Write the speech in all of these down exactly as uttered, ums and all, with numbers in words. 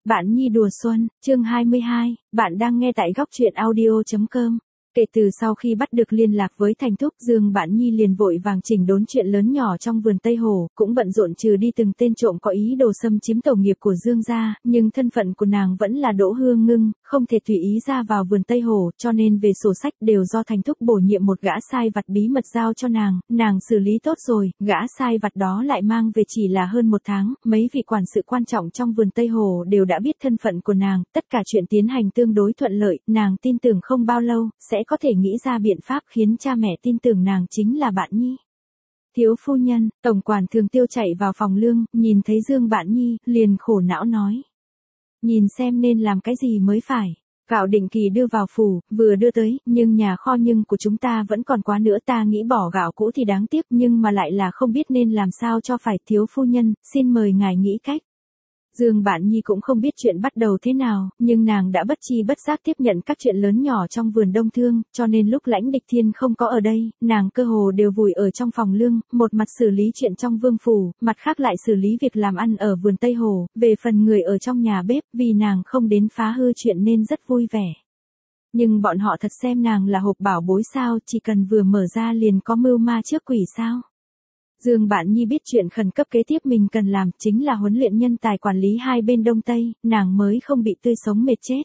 Bạn Nhi đùa xuân, chương hai mươi hai, bạn đang nghe tại góc truyện audio chấm com. Kể từ sau khi bắt được liên lạc với Thành Thúc, Dương Bạn Nhi liền vội vàng chỉnh đốn chuyện lớn nhỏ trong vườn Tây Hồ, cũng bận rộn trừ đi từng tên trộm có ý đồ xâm chiếm tổ nghiệp của Dương gia, nhưng thân phận của nàng vẫn là Đỗ Hương Ngưng, không thể tùy ý ra vào vườn Tây Hồ, cho nên về sổ sách đều do Thành Thúc bổ nhiệm một gã sai vặt bí mật giao cho nàng, nàng xử lý tốt rồi, gã sai vặt đó lại mang về chỉ là hơn một tháng, mấy vị quản sự quan trọng trong vườn Tây Hồ đều đã biết thân phận của nàng, tất cả chuyện tiến hành tương đối thuận lợi, nàng tin tưởng không bao lâu, sẽ có thể nghĩ ra biện pháp khiến cha mẹ tin tưởng nàng chính là Bạn Nhi. Thiếu phu nhân, tổng quản Thường Tiêu chạy vào phòng lương, nhìn thấy Dương Bạn Nhi, liền khổ não nói. Nhìn xem nên làm cái gì mới phải. Gạo định kỳ đưa vào phủ, vừa đưa tới, nhưng nhà kho nhưng của chúng ta vẫn còn quá nữa, ta nghĩ bỏ gạo cũ thì đáng tiếc, nhưng mà lại là không biết nên làm sao cho phải. Thiếu phu nhân, xin mời ngài nghĩ cách. Dương Bạn Nhi cũng không biết chuyện bắt đầu thế nào, nhưng nàng đã bất chi bất giác tiếp nhận các chuyện lớn nhỏ trong vườn Đông Thương, cho nên lúc Lãnh Địch Thiên không có ở đây, nàng cơ hồ đều vùi ở trong phòng lương, một mặt xử lý chuyện trong vương phủ, mặt khác lại xử lý việc làm ăn ở vườn Tây Hồ, về phần người ở trong nhà bếp, vì nàng không đến phá hư chuyện nên rất vui vẻ. Nhưng bọn họ thật xem nàng là hộp bảo bối sao, chỉ cần vừa mở ra liền có mưu ma trước quỷ sao. Dương Bạn Nhi biết chuyện khẩn cấp kế tiếp mình cần làm chính là huấn luyện nhân tài quản lý hai bên Đông Tây, nàng mới không bị tươi sống mệt chết.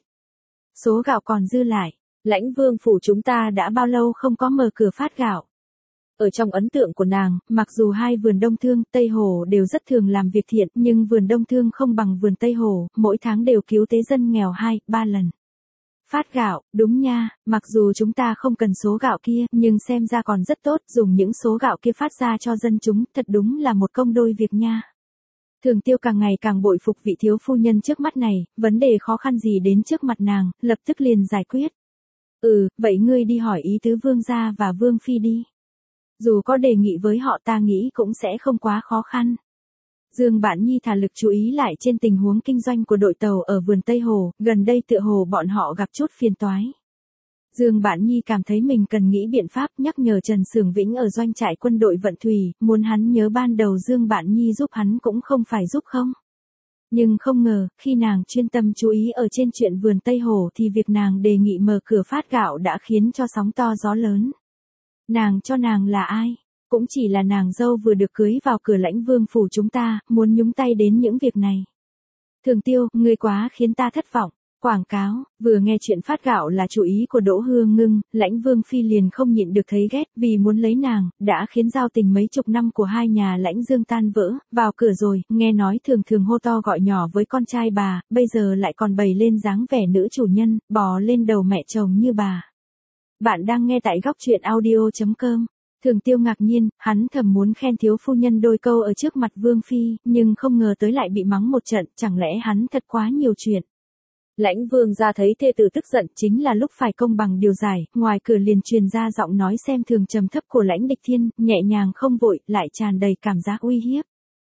Số gạo còn dư lại, Lãnh Vương phủ chúng ta đã bao lâu không có mở cửa phát gạo. Ở trong ấn tượng của nàng, mặc dù hai vườn Đông Thương, Tây Hồ đều rất thường làm việc thiện, nhưng vườn Đông Thương không bằng vườn Tây Hồ, mỗi tháng đều cứu tế dân nghèo hai, ba lần. Phát gạo, đúng nha, mặc dù chúng ta không cần số gạo kia, nhưng xem ra còn rất tốt, dùng những số gạo kia phát ra cho dân chúng, thật đúng là một công đôi việc nha. Thường Tiêu càng ngày càng bội phục vị thiếu phu nhân trước mắt này, vấn đề khó khăn gì đến trước mặt nàng, lập tức liền giải quyết. Ừ, vậy ngươi đi hỏi ý tứ Vương gia và Vương phi đi. Dù có đề nghị với họ ta nghĩ cũng sẽ không quá khó khăn. Dương Bạn Nhi thả lực chú ý lại trên tình huống kinh doanh của đội tàu ở vườn Tây Hồ, gần đây tựa hồ bọn họ gặp chút phiền toái. Dương Bạn Nhi cảm thấy mình cần nghĩ biện pháp nhắc nhở Trần Sưởng Vĩnh ở doanh trại quân đội vận thủy, muốn hắn nhớ ban đầu Dương Bạn Nhi giúp hắn cũng không phải giúp không. Nhưng không ngờ, khi nàng chuyên tâm chú ý ở trên chuyện vườn Tây Hồ thì việc nàng đề nghị mở cửa phát gạo đã khiến cho sóng to gió lớn. Nàng cho nàng là ai? Cũng chỉ là nàng dâu vừa được cưới vào cửa Lãnh Vương phủ chúng ta, muốn nhúng tay đến những việc này. Thường Tiêu, ngươi quá khiến ta thất vọng. Quảng cáo, vừa nghe chuyện phát gạo là chủ ý của Đỗ Hương Ngưng, Lãnh Vương phi liền không nhịn được thấy ghét, vì muốn lấy nàng, đã khiến giao tình mấy chục năm của hai nhà Lãnh Dương tan vỡ, vào cửa rồi, nghe nói thường thường hô to gọi nhỏ với con trai bà, bây giờ lại còn bày lên dáng vẻ nữ chủ nhân, bò lên đầu mẹ chồng như bà. Bạn đang nghe tại góc truyện audio chấm com. Thường Tiêu ngạc nhiên, hắn thầm muốn khen thiếu phu nhân đôi câu ở trước mặt Vương phi, nhưng không ngờ tới lại bị mắng một trận, chẳng lẽ hắn thật quá nhiều chuyện. Lãnh Vương gia thấy thê tử tức giận, chính là lúc phải công bằng điều giải, ngoài cửa liền truyền ra giọng nói xem thường trầm thấp của Lãnh Địch Thiên, nhẹ nhàng không vội, lại tràn đầy cảm giác uy hiếp.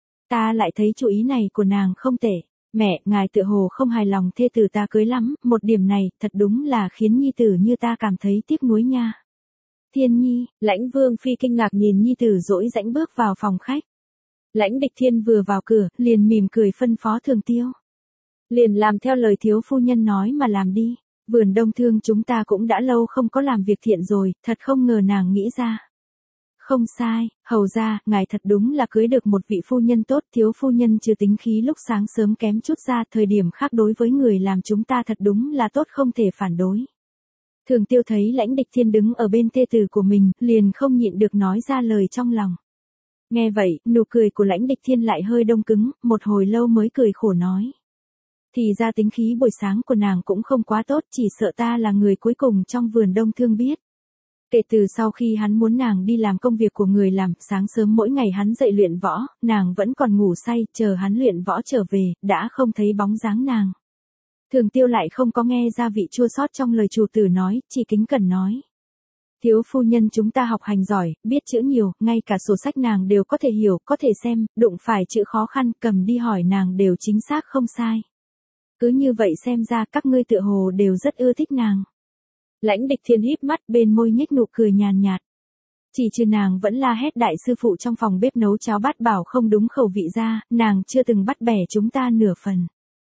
Ta lại thấy chú ý này của nàng không tệ. Mẹ, ngài tựa hồ không hài lòng thê tử ta cưới lắm, một điểm này, thật đúng là khiến nhi tử như ta cảm thấy tiếc nuối nha. Thiên Nhi, Lãnh Vương phi kinh ngạc nhìn nhi tử dỗi dãnh bước vào phòng khách. Lãnh Địch Thiên vừa vào cửa, liền mỉm cười phân phó Thường Tiêu. Liền làm theo lời thiếu phu nhân nói mà làm đi, vườn Đông Thương chúng ta cũng đã lâu không có làm việc thiện rồi, thật không ngờ nàng nghĩ ra. Không sai, hầu ra, ngài thật đúng là cưới được một vị phu nhân tốt, thiếu phu nhân trừ tính khí lúc sáng sớm kém chút ra, thời điểm khác đối với người làm chúng ta thật đúng là tốt không thể phản đối. Thường Tiêu thấy Lãnh Địch Thiên đứng ở bên thê tử của mình, liền không nhịn được nói ra lời trong lòng. Nghe vậy, nụ cười của Lãnh Địch Thiên lại hơi đông cứng, một hồi lâu mới cười khổ nói. Thì ra tính khí buổi sáng của nàng cũng không quá tốt, chỉ sợ ta là người cuối cùng trong vườn Đông Thương biết. Kể từ sau khi hắn muốn nàng đi làm công việc của người làm, sáng sớm mỗi ngày hắn dậy luyện võ, nàng vẫn còn ngủ say, chờ hắn luyện võ trở về, đã không thấy bóng dáng nàng. Thường Tiêu lại không có nghe ra vị chua xót trong lời chủ tử nói, chỉ kính cẩn nói. Thiếu phu nhân chúng ta học hành giỏi, biết chữ nhiều, ngay cả sổ sách nàng đều có thể hiểu, có thể xem, đụng phải chữ khó khăn, cầm đi hỏi nàng đều chính xác không sai. Cứ như vậy xem ra các ngươi tựa hồ đều rất ưa thích nàng. Lãnh Địch Thiên híp mắt bên môi nhếch nụ cười nhàn nhạt. Chỉ trừ nàng vẫn la hét đại sư phụ trong phòng bếp nấu cháo bát bảo không đúng khẩu vị ra, nàng chưa từng bắt bẻ chúng ta nửa phần.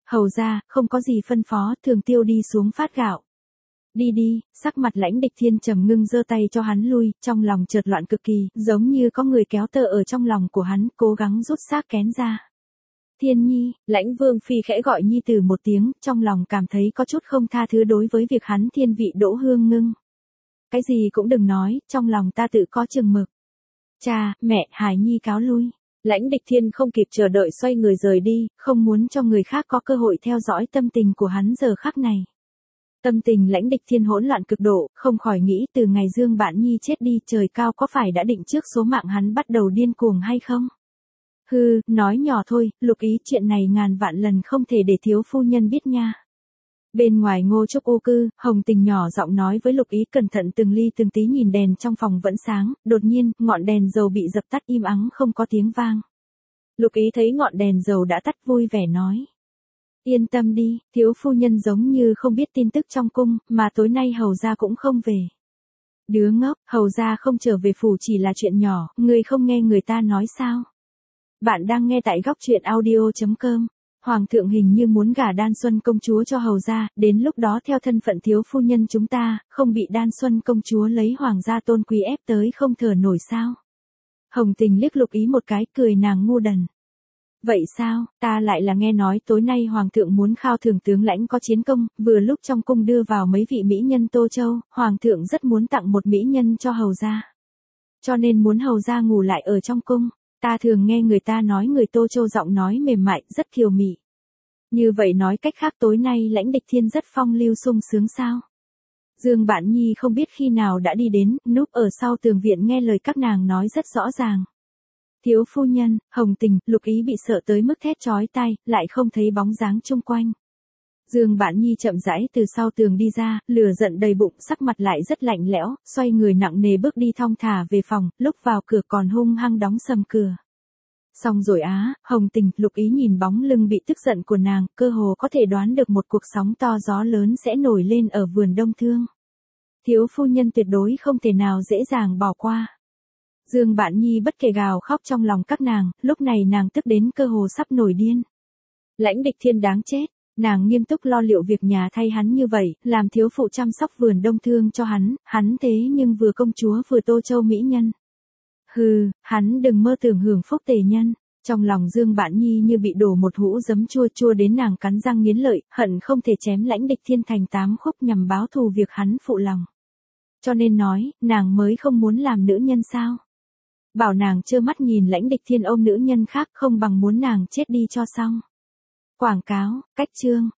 Hầu ra, không có gì phân phó, Thường Tiêu đi xuống phát gạo. Đi đi, sắc mặt Lãnh Địch Thiên trầm ngưng giơ tay cho hắn lui, trong lòng chợt loạn cực kỳ, giống như có người kéo tơ ở trong lòng của hắn, cố gắng rút xác kén ra. Thiên Nhi, Lãnh Vương Phi khẽ gọi Nhi Tử một tiếng, trong lòng cảm thấy có chút không tha thứ đối với việc hắn thiên vị Đỗ Hương Ngưng. Cái gì cũng đừng nói, trong lòng ta tự có chừng mực. Cha, mẹ, Hải Nhi cáo lui. Lãnh Địch Thiên không kịp chờ đợi xoay người rời đi, không muốn cho người khác có cơ hội theo dõi tâm tình của hắn giờ khắc này. Tâm tình Lãnh Địch Thiên hỗn loạn cực độ, không khỏi nghĩ từ ngày Dương Bạn Nhi chết đi trời cao có phải đã định trước số mạng hắn bắt đầu điên cuồng hay không? Hừ, nói nhỏ thôi, Lục Ý chuyện này ngàn vạn lần không thể để thiếu phu nhân biết nha. Bên ngoài Ngô Trúc ô cư, Hồng Tình nhỏ giọng nói với Lục Ý cẩn thận từng ly từng tí nhìn đèn trong phòng vẫn sáng, đột nhiên, ngọn đèn dầu bị dập tắt im ắng không có tiếng vang. Lục Ý thấy ngọn đèn dầu đã tắt vui vẻ nói. Yên tâm đi, thiếu phu nhân giống như không biết tin tức trong cung, mà tối nay hầu gia cũng không về. Đứa ngốc, hầu gia không trở về phủ chỉ là chuyện nhỏ, người không nghe người ta nói sao? Bạn đang nghe tại góc truyện audio chấm com. Hoàng thượng hình như muốn gả Đan Xuân công chúa cho hầu gia, đến lúc đó theo thân phận thiếu phu nhân chúng ta, không bị Đan Xuân công chúa lấy hoàng gia tôn quý ép tới không thở nổi sao? Hồng Tình liếc Lục Ý một cái, cười nàng ngu đần. Vậy sao, ta lại là nghe nói tối nay hoàng thượng muốn khao thưởng tướng lãnh có chiến công, vừa lúc trong cung đưa vào mấy vị mỹ nhân Tô Châu, hoàng thượng rất muốn tặng một mỹ nhân cho hầu gia. Cho nên muốn hầu gia ngủ lại ở trong cung. Ta thường nghe người ta nói người Tô Châu giọng nói mềm mại, rất kiều mị. Như vậy nói cách khác tối nay Lãnh Địch Thiên rất phong lưu sung sướng sao? Dương Bạn Nhi không biết khi nào đã đi đến, núp ở sau tường viện nghe lời các nàng nói rất rõ ràng. Thiếu phu nhân, Hồng Tình, Lục Ý bị sợ tới mức thét chói tai, lại không thấy bóng dáng chung quanh. Dương Bạn Nhi chậm rãi từ sau tường đi ra, lửa giận đầy bụng, sắc mặt lại rất lạnh lẽo, xoay người nặng nề bước đi thong thả về phòng, lúc vào cửa còn hung hăng đóng sầm cửa. Xong rồi á, Hồng Tình, Lục Ý nhìn bóng lưng bị tức giận của nàng, cơ hồ có thể đoán được một cuộc sóng to gió lớn sẽ nổi lên ở vườn Đông Thương. Thiếu phu nhân tuyệt đối không thể nào dễ dàng bỏ qua. Dương Bạn Nhi bất kể gào khóc trong lòng các nàng, lúc này nàng tức đến cơ hồ sắp nổi điên. Lãnh Địch Thiên đáng chết. Nàng nghiêm túc lo liệu việc nhà thay hắn như vậy, làm thiếu phụ chăm sóc vườn Đông Thương cho hắn, hắn thế nhưng vừa công chúa vừa Tô Châu mỹ nhân. Hừ, hắn đừng mơ tưởng hưởng phúc tề nhân. Trong lòng Dương Bạn Nhi như bị đổ một hũ giấm chua chua đến nàng cắn răng nghiến lợi, hận không thể chém Lãnh Địch Thiên thành tám khúc nhằm báo thù việc hắn phụ lòng. Cho nên nói, nàng mới không muốn làm nữ nhân sao. Bảo nàng trơ mắt nhìn Lãnh Địch Thiên ôm nữ nhân khác không bằng muốn nàng chết đi cho xong. Quảng cáo, cách chương.